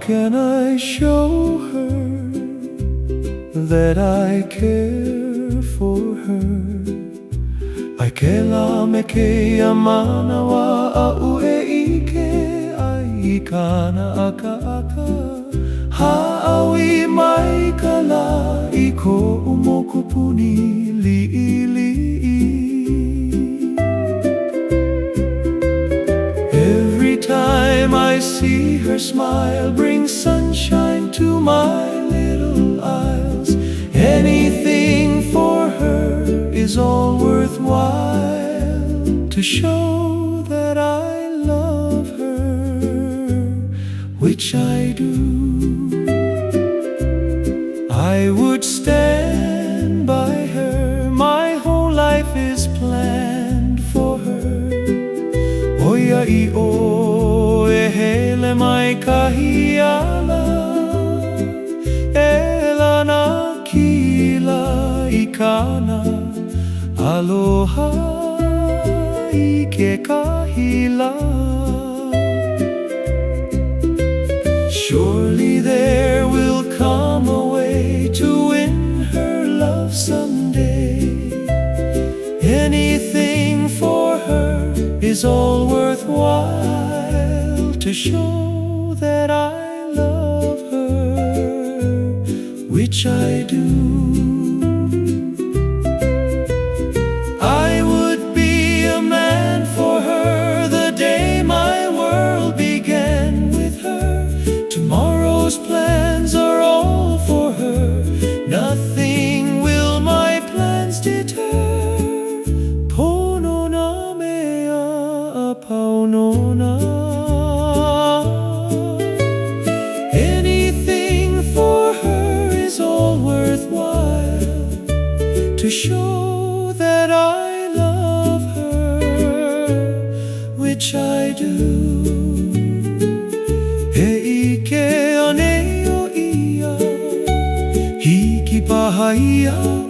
can I show her that I care for her? Ai ke la me ke amana wa a'u e ike ai I kana aka aka ha'awi mai ka la I ko'u mokupuni li'i. Every time I see her smile brings sunshine to my little isles. Anything for her is all worthwhile to show that I love her, which I do. I would stand by her, my whole life is planned for her. Oia I o e hele mai kahiala, e lana kila I kana aloha I ke kahila. Surely there will come a way to win her love someday. Anything for her is all worthwhile to show that I love her, which I do. I would be a man for her the day my world began with her. Tomorrow's plans are all for her, nothing will my plans deter. Pono na mea paunona. Anything for her is all worthwhile to show that I love her, which I do. He ike aneo ia, hiki pahaia.